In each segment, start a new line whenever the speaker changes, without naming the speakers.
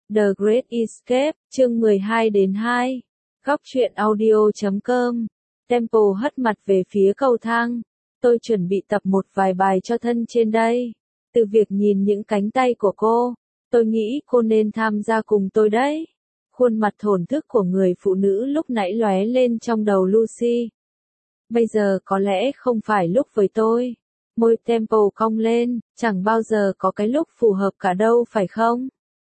The Great Escape, chương 12-2. Góc truyện audio.com. Temple hất mặt về phía cầu thang. Tôi chuẩn bị tập một vài bài cho thân trên đây. Từ việc nhìn những cánh tay của cô, tôi nghĩ cô nên tham gia cùng tôi đấy. Khuôn mặt thổn thức của người phụ nữ lúc nãy lóe lên trong đầu Lucy. Bây giờ có lẽ không phải lúc với tôi. Môi Temple cong lên, chẳng bao giờ có cái lúc phù hợp cả đâu phải không?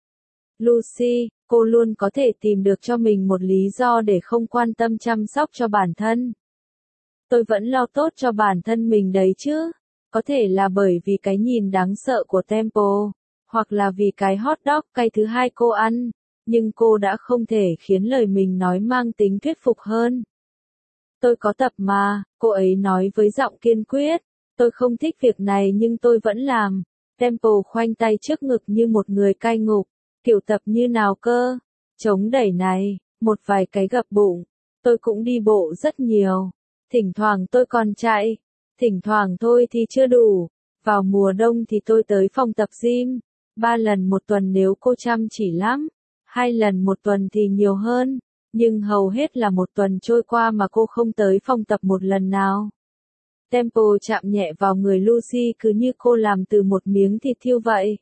Lucy, cô luôn có thể tìm được cho mình một lý do để không quan tâm chăm sóc cho bản thân. Tôi vẫn lo tốt cho bản thân mình đấy chứ. Có thể là bởi vì cái nhìn đáng sợ của Temple, hoặc là vì cái hot dog cay thứ hai cô ăn, nhưng cô đã không thể khiến lời mình nói mang tính thuyết phục hơn. Tôi có tập mà, cô ấy nói với giọng kiên quyết. Tôi không thích việc này nhưng tôi vẫn làm. Temple khoanh tay trước ngực như một người cai ngục. Kiểu tập như nào cơ? Chống đẩy này, một vài cái gập bụng. Tôi cũng đi bộ rất nhiều. Thỉnh thoảng tôi còn chạy. Thỉnh thoảng thôi thì chưa đủ. Vào mùa đông thì tôi tới phòng tập gym. 3 lần một tuần nếu cô chăm chỉ lắm. 2 lần một tuần thì nhiều hơn. Nhưng hầu hết là một tuần trôi qua mà cô không tới phòng tập một lần nào. Temple chạm nhẹ vào người Lucy cứ như cô làm từ một miếng thịt thiêu vậy.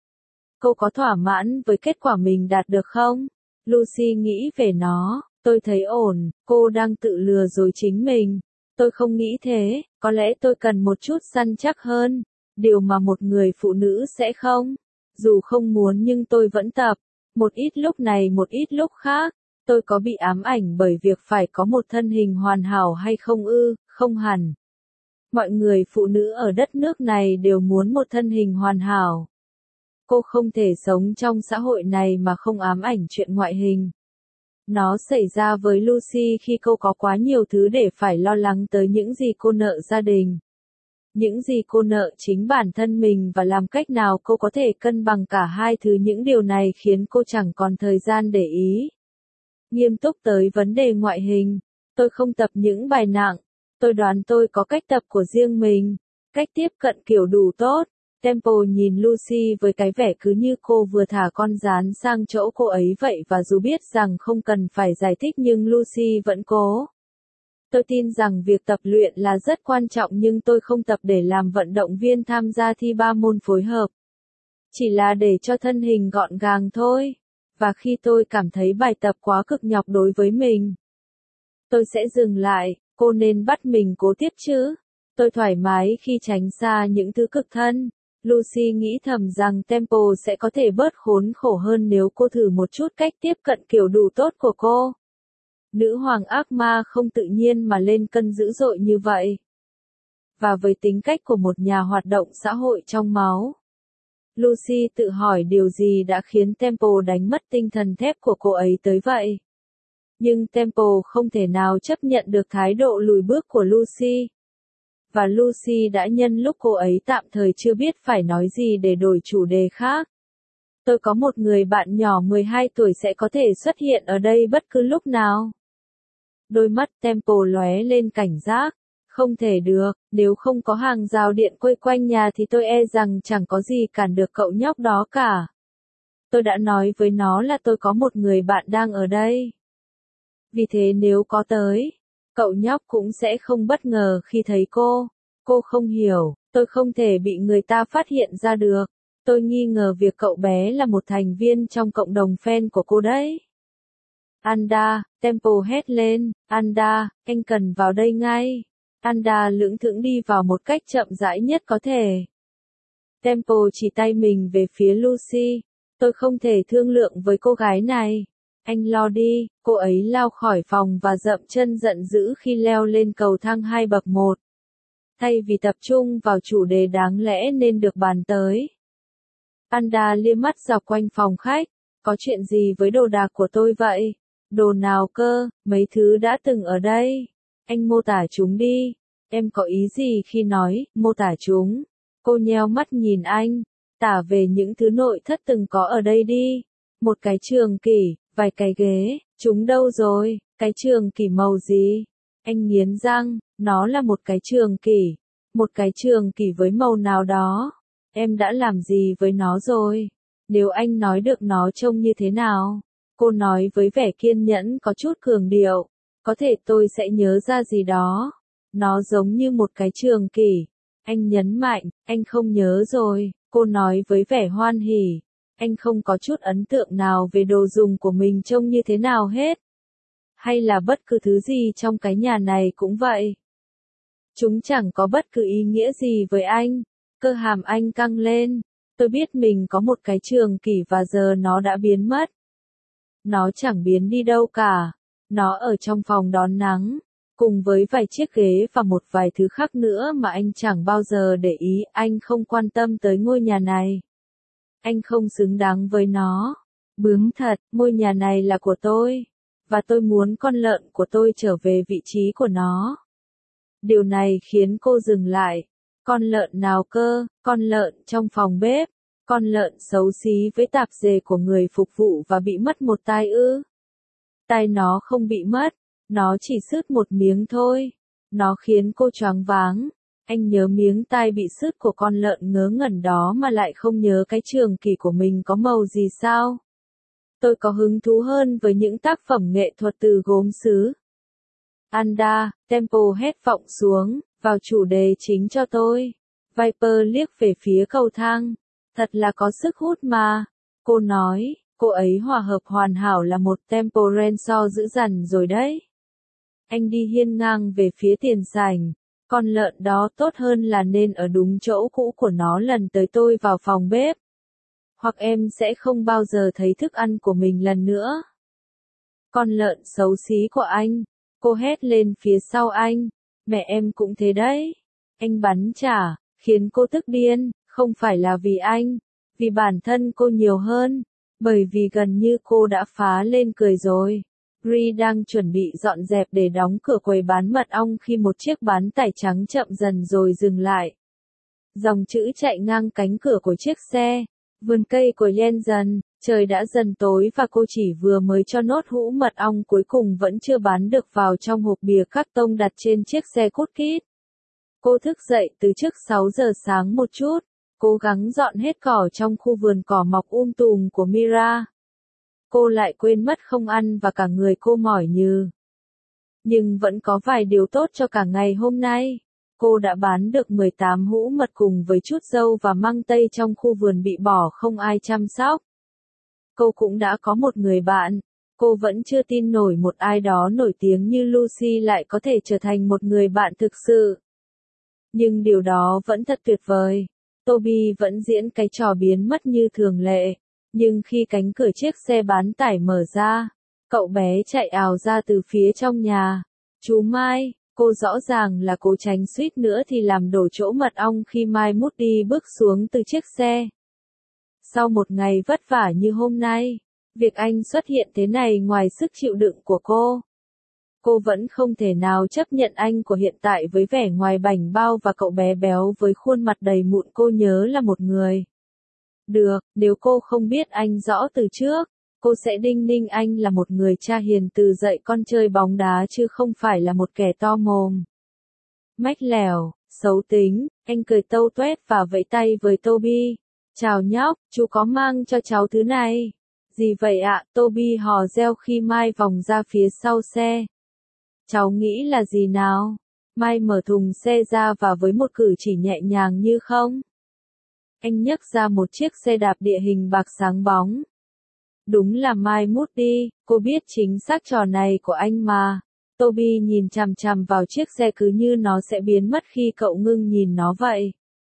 Cô có thỏa mãn với kết quả mình đạt được không? Lucy nghĩ về nó, tôi thấy ổn, cô đang tự lừa dối chính mình. Tôi không nghĩ thế, có lẽ tôi cần một chút săn chắc hơn. Điều mà một người phụ nữ sẽ không. Dù không muốn nhưng tôi vẫn tập. Một ít lúc này một ít lúc khác. Tôi có bị ám ảnh bởi việc phải có một thân hình hoàn hảo hay không ư? Không hẳn. Mọi người phụ nữ ở đất nước này đều muốn một thân hình hoàn hảo. Cô không thể sống trong xã hội này mà không ám ảnh chuyện ngoại hình. Nó xảy ra với Lucy khi cô có quá nhiều thứ để phải lo lắng tới những gì cô nợ gia đình. Những gì cô nợ chính bản thân mình và làm cách nào cô có thể cân bằng cả hai thứ, những điều này khiến cô chẳng còn thời gian để ý. Nghiêm túc tới vấn đề ngoại hình, tôi không tập những bài nặng. Tôi đoán tôi có cách tập của riêng mình, cách tiếp cận kiểu đủ tốt. Temple nhìn Lucy với cái vẻ cứ như cô vừa thả con gián sang chỗ cô ấy vậy, và dù biết rằng không cần phải giải thích nhưng Lucy vẫn cố. Tôi tin rằng việc tập luyện là rất quan trọng nhưng tôi không tập để làm vận động viên tham gia thi 3 môn phối hợp. Chỉ là để cho thân hình gọn gàng thôi. Và khi tôi cảm thấy bài tập quá cực nhọc đối với mình, tôi sẽ dừng lại. Cô nên bắt mình cố tiếp chứ. Tôi thoải mái khi tránh xa những thứ cực thân. Lucy nghĩ thầm rằng Temple sẽ có thể bớt khốn khổ hơn nếu cô thử một chút cách tiếp cận kiểu đủ tốt của cô. Nữ hoàng ác ma không tự nhiên mà lên cân dữ dội như vậy. Và với tính cách của một nhà hoạt động xã hội trong máu, Lucy tự hỏi điều gì đã khiến Temple đánh mất tinh thần thép của cô ấy tới vậy. Nhưng Temple không thể nào chấp nhận được thái độ lùi bước của Lucy. Và Lucy đã nhân lúc cô ấy tạm thời chưa biết phải nói gì để đổi chủ đề khác. Tôi có một người bạn nhỏ 12 tuổi sẽ có thể xuất hiện ở đây bất cứ lúc nào. Đôi mắt Temple lóe lên cảnh giác. Không thể được, nếu không có hàng rào điện quây quanh nhà thì tôi e rằng chẳng có gì cản được cậu nhóc đó cả. Tôi đã nói với nó là tôi có một người bạn đang ở đây. Vì thế nếu có tới, cậu nhóc cũng sẽ không bất ngờ khi thấy cô. Cô không hiểu, tôi không thể bị người ta phát hiện ra được. Tôi nghi ngờ việc cậu bé là một thành viên trong cộng đồng fan của cô đấy. Anda, Temple hét lên, Anda, anh cần vào đây ngay. Anda lững thững đi vào một cách chậm rãi nhất có thể. Temple chỉ tay mình về phía Lucy. Tôi không thể thương lượng với cô gái này. Anh lo đi. Cô ấy lao khỏi phòng và dậm chân giận dữ khi leo lên cầu thang 2 bậc 1. Thay vì tập trung vào chủ đề đáng lẽ nên được bàn tới, Anda liếc mắt dọc quanh phòng khách. Có chuyện gì với đồ đạc của tôi vậy? Đồ nào cơ? Mấy thứ đã từng ở đây. Anh mô tả chúng đi. Em có ý gì khi nói, mô tả chúng? Cô nheo mắt nhìn anh. Tả về những thứ nội thất từng có ở đây đi. Một cái trường kỷ, vài cái ghế, chúng đâu rồi? Cái trường kỷ màu gì? Anh nghiến răng, nó là một cái trường kỷ. Một cái trường kỷ với màu nào đó. Em đã làm gì với nó rồi? Nếu anh nói được nó trông như thế nào? Cô nói với vẻ kiên nhẫn có chút cường điệu. Có thể tôi sẽ nhớ ra gì đó. Nó giống như một cái trường kỷ. Anh nhấn mạnh, anh không nhớ rồi. Cô nói với vẻ hoan hỉ. Anh không có chút ấn tượng nào về đồ dùng của mình trông như thế nào hết. Hay là bất cứ thứ gì trong cái nhà này cũng vậy. Chúng chẳng có bất cứ ý nghĩa gì với anh. Cơ hàm anh căng lên. Tôi biết mình có một cái trường kỷ và giờ nó đã biến mất. Nó chẳng biến đi đâu cả. Nó ở trong phòng đón nắng. Cùng với vài chiếc ghế và một vài thứ khác nữa mà anh chẳng bao giờ để ý. Anh không quan tâm tới ngôi nhà này. Anh không xứng đáng với nó. Bướm thật, ngôi nhà này là của tôi. Và tôi muốn con lợn của tôi trở về vị trí của nó. Điều này khiến cô dừng lại. Con lợn nào cơ? Con lợn trong phòng bếp. Con lợn xấu xí với tạp dề của người phục vụ và bị mất một tai ư? Tai nó không bị mất. Nó chỉ sứt một miếng thôi. Nó khiến cô choáng váng. Anh nhớ miếng tai bị sứt của con lợn ngớ ngẩn đó mà lại không nhớ cái trường kỷ của mình có màu gì sao? Tôi có hứng thú hơn với những tác phẩm nghệ thuật từ gốm sứ. Anda, Tempo hét vọng xuống, vào chủ đề chính cho tôi. Viper liếc về phía cầu thang. Thật là có sức hút mà. Cô nói, cô ấy hòa hợp hoàn hảo là một Tempo Renso dữ dằn rồi đấy. Anh đi hiên ngang về phía tiền sảnh. Con lợn đó tốt hơn là nên ở đúng chỗ cũ của nó lần tới tôi vào phòng bếp. Hoặc em sẽ không bao giờ thấy thức ăn của mình lần nữa. Con lợn xấu xí của anh. Cô hét lên phía sau anh. Mẹ em cũng thế đấy. Anh bắn trả, khiến cô tức điên, không phải là vì anh. Vì bản thân cô nhiều hơn. Bởi vì gần như cô đã phá lên cười rồi. Ri đang chuẩn bị dọn dẹp để đóng cửa quầy bán mật ong khi một chiếc bán tải trắng chậm dần rồi dừng lại. Dòng chữ chạy ngang cánh cửa của chiếc xe. Vườn cây của Yen dần, trời đã dần tối và cô chỉ vừa mới cho nốt hũ mật ong cuối cùng vẫn chưa bán được vào trong hộp bìa các tông đặt trên chiếc xe cút kít. Cô thức dậy từ trước 6 giờ sáng một chút, cố gắng dọn hết cỏ trong khu vườn cỏ mọc tùm của Mira. Cô lại quên mất không ăn và cả người cô mỏi nhừ. Nhưng vẫn có vài điều tốt cho cả ngày hôm nay. Cô đã bán được 18 hũ mật cùng với chút dâu và măng tây trong khu vườn bị bỏ không ai chăm sóc. Cô cũng đã có một người bạn. Cô vẫn chưa tin nổi một ai đó nổi tiếng như Lucy lại có thể trở thành một người bạn thực sự. Nhưng điều đó vẫn thật tuyệt vời. Toby vẫn diễn cái trò biến mất như thường lệ. Nhưng khi cánh cửa chiếc xe bán tải mở ra, cậu bé chạy ào ra từ phía trong nhà. Chú Mai, cô rõ ràng là cố tránh suýt nữa thì làm đổ chỗ mật ong khi Mai Moody bước xuống từ chiếc xe. Sau một ngày vất vả như hôm nay, việc anh xuất hiện thế này ngoài sức chịu đựng của cô. Cô vẫn không thể nào chấp nhận anh của hiện tại với vẻ ngoài bảnh bao và cậu bé béo với khuôn mặt đầy mụn cô nhớ là một người. Được, nếu cô không biết anh rõ từ trước, cô sẽ đinh ninh anh là một người cha hiền từ dạy con chơi bóng đá chứ không phải là một kẻ to mồm. Mách lẻo, xấu tính, anh cười tâu tuét và vẫy tay với Toby. Chào nhóc, chú có mang cho cháu thứ này. Gì vậy ạ? Toby hò reo khi Mai vòng ra phía sau xe. Cháu nghĩ là gì nào? Mai mở thùng xe ra và với một cử chỉ nhẹ nhàng như không. Anh nhấc ra một chiếc xe đạp địa hình bạc sáng bóng. Đúng là Mai Moody, cô biết chính xác trò này của anh mà. Toby nhìn chằm chằm vào chiếc xe cứ như nó sẽ biến mất khi cậu ngưng nhìn nó vậy.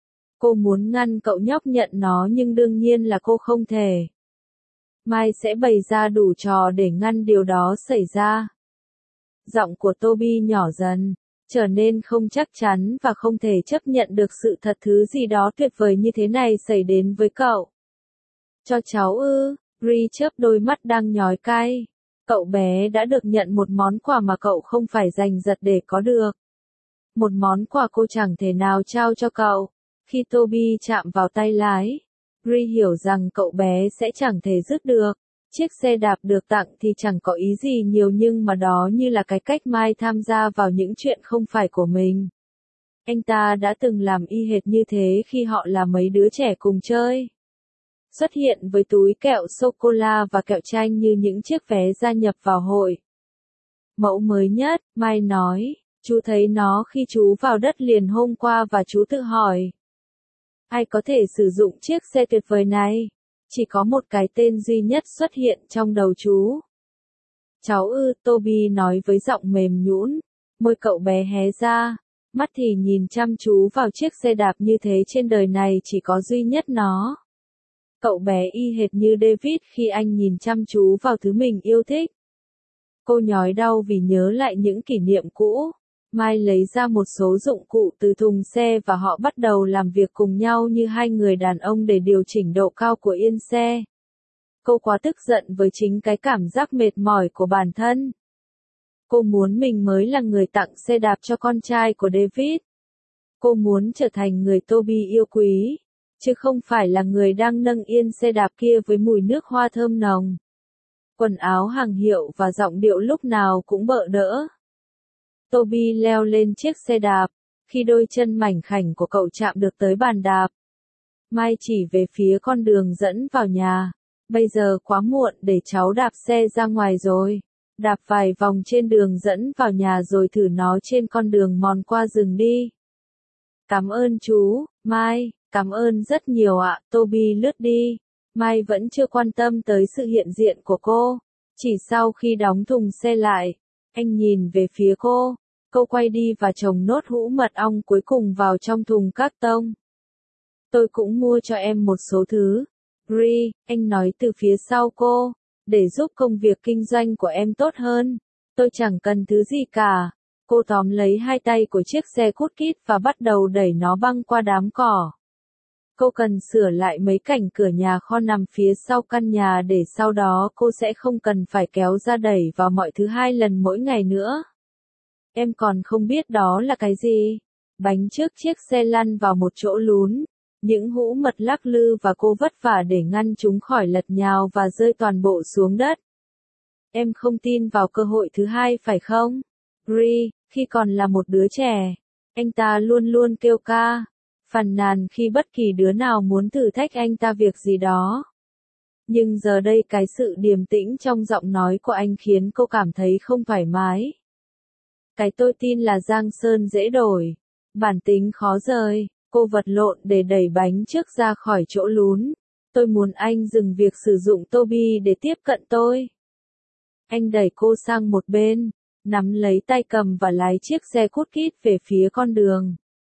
Cô muốn ngăn cậu nhóc nhận nó nhưng đương nhiên là cô không thể. Mai sẽ bày ra đủ trò để ngăn điều đó xảy ra. Giọng của Toby nhỏ dần, trở nên không chắc chắn và không thể chấp nhận được sự thật thứ gì đó tuyệt vời như thế này xảy đến với cậu. Cho cháu ư? Ri chớp đôi mắt đang nhói cay. Cậu bé đã được nhận một món quà mà cậu không phải giành giật để có được. Một món quà cô chẳng thể nào trao cho cậu. Khi Toby chạm vào tay lái, Ri hiểu rằng cậu bé sẽ chẳng thể dứt được. Chiếc xe đạp được tặng thì chẳng có ý gì nhiều nhưng mà đó như là cái cách Mai tham gia vào những chuyện không phải của mình. Anh ta đã từng làm y hệt như thế khi họ là mấy đứa trẻ cùng chơi. xuất hiện với túi kẹo sô-cô-la và kẹo chanh như những chiếc vé gia nhập vào hội. Mẫu mới nhất, Mai nói, chú thấy nó khi chú vào đất liền hôm qua và chú tự hỏi. Ai có thể sử dụng chiếc xe tuyệt vời này? Chỉ có một cái tên duy nhất xuất hiện trong đầu chú. Cháu ư, Toby nói với giọng mềm nhũn, môi cậu bé hé ra, mắt thì nhìn chăm chú vào chiếc xe đạp như thế trên đời này chỉ có duy nhất nó. Cậu bé y hệt như David khi anh nhìn chăm chú vào thứ mình yêu thích. Cô nhói đau vì nhớ lại những kỷ niệm cũ. Mai lấy ra một số dụng cụ từ thùng xe và họ bắt đầu làm việc cùng nhau như hai người đàn ông để điều chỉnh độ cao của yên xe. Cô quá tức giận với chính cái cảm giác mệt mỏi của bản thân. Cô muốn mình mới là người tặng xe đạp cho con trai của David. Cô muốn trở thành người Toby yêu quý, chứ không phải là người đang nâng yên xe đạp kia với mùi nước hoa thơm nồng. Quần áo hàng hiệu và giọng điệu lúc nào cũng bợ đỡ. Toby leo lên chiếc xe đạp, khi đôi chân mảnh khảnh của cậu chạm được tới bàn đạp. Mai chỉ về phía con đường dẫn vào nhà. Bây giờ quá muộn để cháu đạp xe ra ngoài rồi. Đạp vài vòng trên đường dẫn vào nhà rồi thử nó trên con đường mòn qua rừng đi. Cảm ơn chú, Mai, cảm ơn rất nhiều ạ. Toby lướt đi. Mai vẫn chưa quan tâm tới sự hiện diện của cô. Chỉ sau khi đóng thùng xe lại, anh nhìn về phía cô. Cô quay đi và trồng nốt hũ mật ong cuối cùng vào trong thùng các tông. Tôi cũng mua cho em một số thứ. Bri, anh nói từ phía sau cô, để giúp công việc kinh doanh của em tốt hơn. Tôi chẳng cần thứ gì cả. Cô tóm lấy hai tay của chiếc xe cút kít và bắt đầu đẩy nó băng qua đám cỏ. Cô cần sửa lại mấy cảnh cửa nhà kho nằm phía sau căn nhà để sau đó cô sẽ không cần phải kéo ra đẩy vào mọi thứ 2 lần mỗi ngày nữa. Em còn không biết đó là cái gì. Bánh trước chiếc xe lăn vào một chỗ lún. Những hũ mật lắc lư và cô vất vả để ngăn chúng khỏi lật nhào và rơi toàn bộ xuống đất. Em không tin vào cơ hội thứ hai phải không? Bri, khi còn là một đứa trẻ, anh ta luôn luôn kêu ca, phàn nàn khi bất kỳ đứa nào muốn thử thách anh ta việc gì đó. Nhưng giờ đây cái sự điềm tĩnh trong giọng nói của anh khiến cô cảm thấy không thoải mái. Cái tôi tin là giang sơn dễ đổi, bản tính khó rời. Cô vật lộn để đẩy bánh trước ra khỏi chỗ lún. Tôi muốn anh dừng việc sử dụng Toby để tiếp cận tôi. Anh đẩy cô sang một bên, nắm lấy tay cầm và lái chiếc xe cút kít về phía con đường.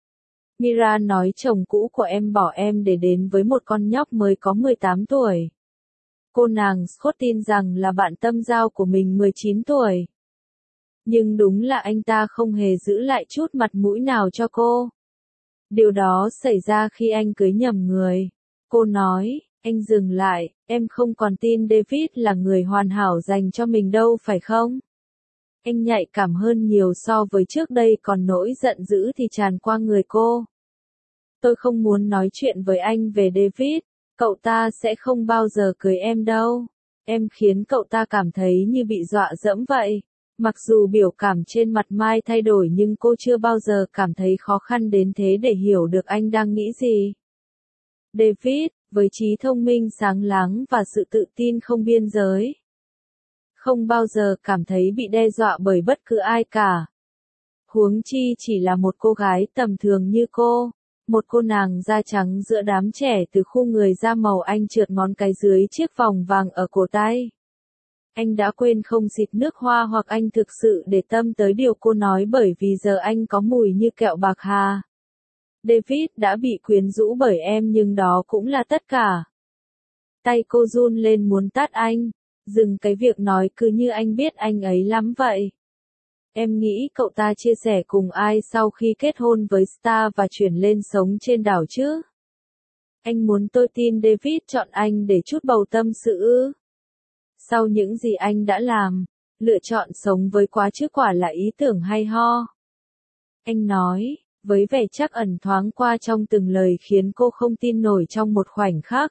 Mira nói chồng cũ của em bỏ em để đến với một con nhóc mới có 18 tuổi. Cô nàng Scott tin rằng là bạn tâm giao của mình 19 tuổi. Nhưng đúng là anh ta không hề giữ lại chút mặt mũi nào cho cô. Điều đó xảy ra khi anh cưới nhầm người. Cô nói, anh dừng lại, em không còn tin David là người hoàn hảo dành cho mình đâu phải không? Anh nhạy cảm hơn nhiều so với trước đây còn nỗi giận dữ thì tràn qua người cô. Tôi không muốn nói chuyện với anh về David, cậu ta sẽ không bao giờ cưới em đâu. Em khiến cậu ta cảm thấy như bị dọa dẫm vậy. Mặc dù biểu cảm trên mặt Mai thay đổi nhưng cô chưa bao giờ cảm thấy khó khăn đến thế để hiểu được anh đang nghĩ gì. David, với trí thông minh sáng láng và sự tự tin không biên giới, không bao giờ cảm thấy bị đe dọa bởi bất cứ ai cả. Huống chi chỉ là một cô gái tầm thường như cô, một cô nàng da trắng giữa đám trẻ từ khu người da màu. Anh trượt ngón cái dưới chiếc vòng vàng ở cổ tay. Anh đã quên không xịt nước hoa hoặc anh thực sự để tâm tới điều cô nói bởi vì giờ anh có mùi như kẹo bạc hà. David đã bị quyến rũ bởi em nhưng đó cũng là tất cả. Tay cô run lên muốn tát anh. Dừng cái việc nói cứ như anh biết anh ấy lắm vậy. Em nghĩ cậu ta chia sẻ cùng ai sau khi kết hôn với Star và chuyển lên sống trên đảo chứ? Anh muốn tôi tin David chọn anh để trút bầu tâm sự ư? Sau những gì anh đã làm, lựa chọn sống với quá chứ quả là ý tưởng hay ho. Anh nói, với vẻ trắc ẩn thoáng qua trong từng lời khiến cô không tin nổi trong một khoảnh khắc.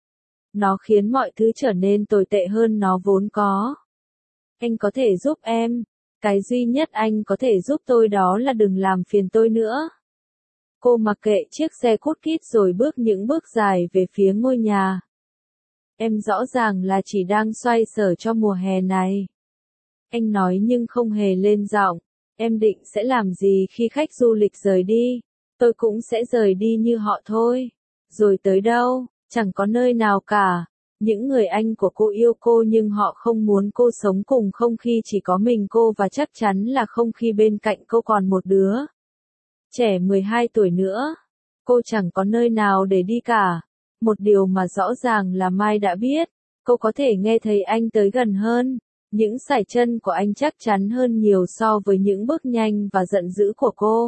Nó khiến mọi thứ trở nên tồi tệ hơn nó vốn có. Anh có thể giúp em. Cái duy nhất anh có thể giúp tôi đó là đừng làm phiền tôi nữa. Cô mặc kệ chiếc xe cút kít rồi bước những bước dài về phía ngôi nhà. Em rõ ràng là chỉ đang xoay sở cho mùa hè này. Anh nói nhưng không hề lên giọng. Em định sẽ làm gì khi khách du lịch rời đi? Tôi cũng sẽ rời đi như họ thôi. Rồi tới đâu? Chẳng có nơi nào cả. Những người anh của cô yêu cô nhưng họ không muốn cô sống cùng không khi chỉ có mình cô và chắc chắn là không khi bên cạnh cô còn một đứa trẻ 12 tuổi nữa. Cô chẳng có nơi nào để đi cả. Một điều mà rõ ràng là Mai đã biết. Cô có thể nghe thấy anh tới gần hơn. Những sải chân của anh chắc chắn hơn nhiều so với những bước nhanh và giận dữ của cô.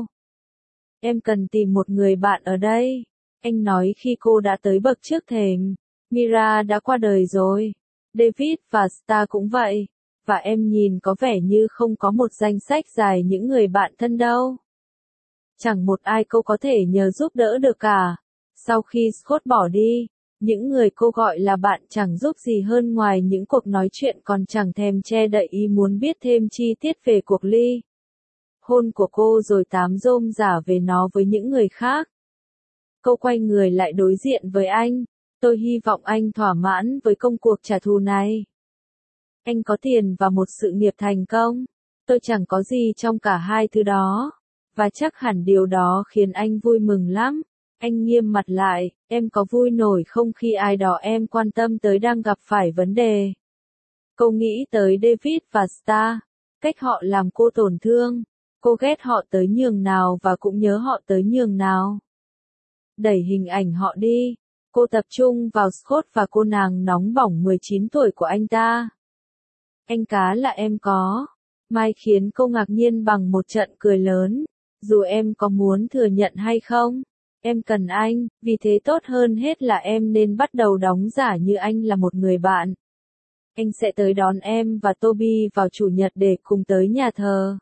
Em cần tìm một người bạn ở đây. Anh nói khi cô đã tới bậc trước thềm. Mira đã qua đời rồi. David và Star cũng vậy. Và em nhìn có vẻ như không có một danh sách dài những người bạn thân đâu. Chẳng một ai cô có thể nhờ giúp đỡ được cả. Sau khi Scott bỏ đi, những người cô gọi là bạn chẳng giúp gì hơn ngoài những cuộc nói chuyện còn chẳng thèm che đậy ý muốn biết thêm chi tiết về cuộc ly hôn của cô rồi tám rôm rả về nó với những người khác. Cô quay người lại đối diện với anh. Tôi hy vọng anh thỏa mãn với công cuộc trả thù này. Anh có tiền và một sự nghiệp thành công. Tôi chẳng có gì trong cả hai thứ đó. Và chắc hẳn điều đó khiến anh vui mừng lắm. Anh nghiêm mặt lại, em có vui nổi không khi ai đó em quan tâm tới đang gặp phải vấn đề? Cô nghĩ tới David và Star. Cách họ làm cô tổn thương. Cô ghét họ tới nhường nào và cũng nhớ họ tới nhường nào. Đẩy hình ảnh họ đi. Cô tập trung vào Scott và cô nàng nóng bỏng 19 tuổi của anh ta. Anh cá là em có. Mai khiến cô ngạc nhiên bằng một trận cười lớn. Dù em có muốn thừa nhận hay không, em cần anh, vì thế tốt hơn hết là em nên bắt đầu đóng giả như anh là một người bạn. Anh sẽ tới đón em và Toby vào chủ nhật để cùng tới nhà thờ.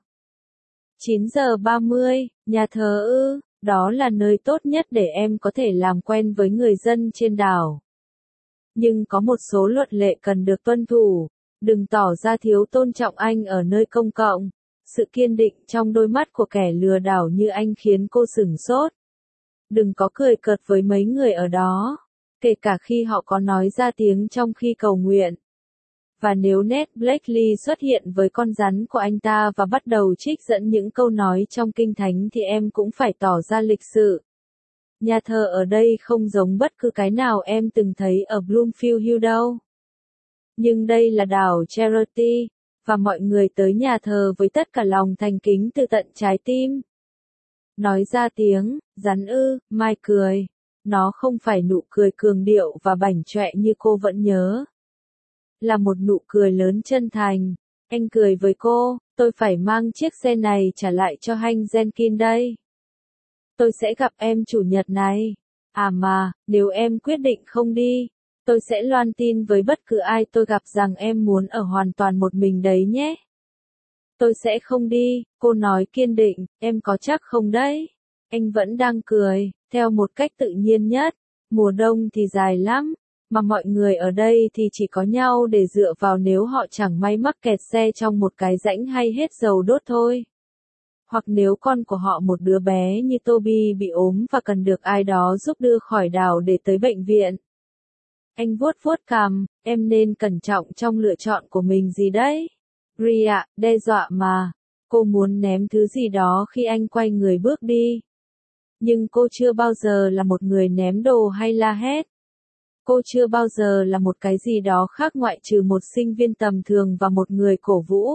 9:30, nhà thờ ư, đó là nơi tốt nhất để em có thể làm quen với người dân trên đảo. Nhưng có một số luật lệ cần được tuân thủ. Đừng tỏ ra thiếu tôn trọng anh ở nơi công cộng. Sự kiên định trong đôi mắt của kẻ lừa đảo như anh khiến cô sửng sốt. Đừng có cười cợt với mấy người ở đó, kể cả khi họ có nói ra tiếng trong khi cầu nguyện. Và nếu Ned Blakely xuất hiện với con rắn của anh ta và bắt đầu trích dẫn những câu nói trong kinh thánh thì em cũng phải tỏ ra lịch sự. Nhà thờ ở đây không giống bất cứ cái nào em từng thấy ở Bloomfield Hill đâu. Nhưng đây là đảo Charity, và mọi người tới nhà thờ với tất cả lòng thành kính từ tận trái tim. Nói ra tiếng, rắn ư, Mai cười. Nó không phải nụ cười cường điệu và bảnh trọe như cô vẫn nhớ. Là một nụ cười lớn chân thành. Anh cười với cô, tôi phải mang chiếc xe này trả lại cho Hank Jenkins đây. Tôi sẽ gặp em chủ nhật này. À mà, nếu em quyết định không đi, tôi sẽ loan tin với bất cứ ai tôi gặp rằng em muốn ở hoàn toàn một mình đấy nhé. Tôi sẽ không đi, cô nói kiên định, em có chắc không đấy? Anh vẫn đang cười, theo một cách tự nhiên nhất. Mùa đông thì dài lắm, mà mọi người ở đây thì chỉ có nhau để dựa vào nếu họ chẳng may mắc kẹt xe trong một cái rãnh hay hết dầu đốt thôi. Hoặc nếu con của họ một đứa bé như Toby bị ốm và cần được ai đó giúp đưa khỏi đảo để tới bệnh viện. Anh vuốt vuốt cằm, em nên cẩn trọng trong lựa chọn của mình gì đấy. Ria, đe dọa mà. Cô muốn ném thứ gì đó khi anh quay người bước đi. Nhưng cô chưa bao giờ là một người ném đồ hay la hét. Cô chưa bao giờ là một cái gì đó khác ngoại trừ một sinh viên tầm thường và một người cổ vũ.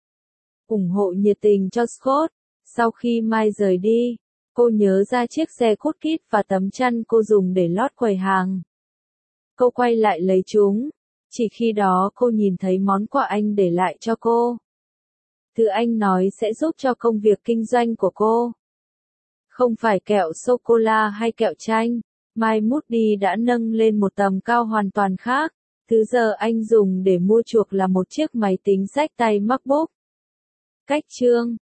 Ủng hộ nhiệt tình cho Scott. Sau khi Mai rời đi, cô nhớ ra chiếc xe cút kít và tấm chăn cô dùng để lót quầy hàng. Cô quay lại lấy chúng. Chỉ khi đó cô nhìn thấy món quà anh để lại cho cô. Thứ anh nói sẽ giúp cho công việc kinh doanh của cô. Không phải kẹo sô-cô-la hay kẹo chanh. Mai Moody đã nâng lên một tầm cao hoàn toàn khác. Thứ giờ anh dùng để mua chuộc là một chiếc máy tính xách tay MacBook. Cách chương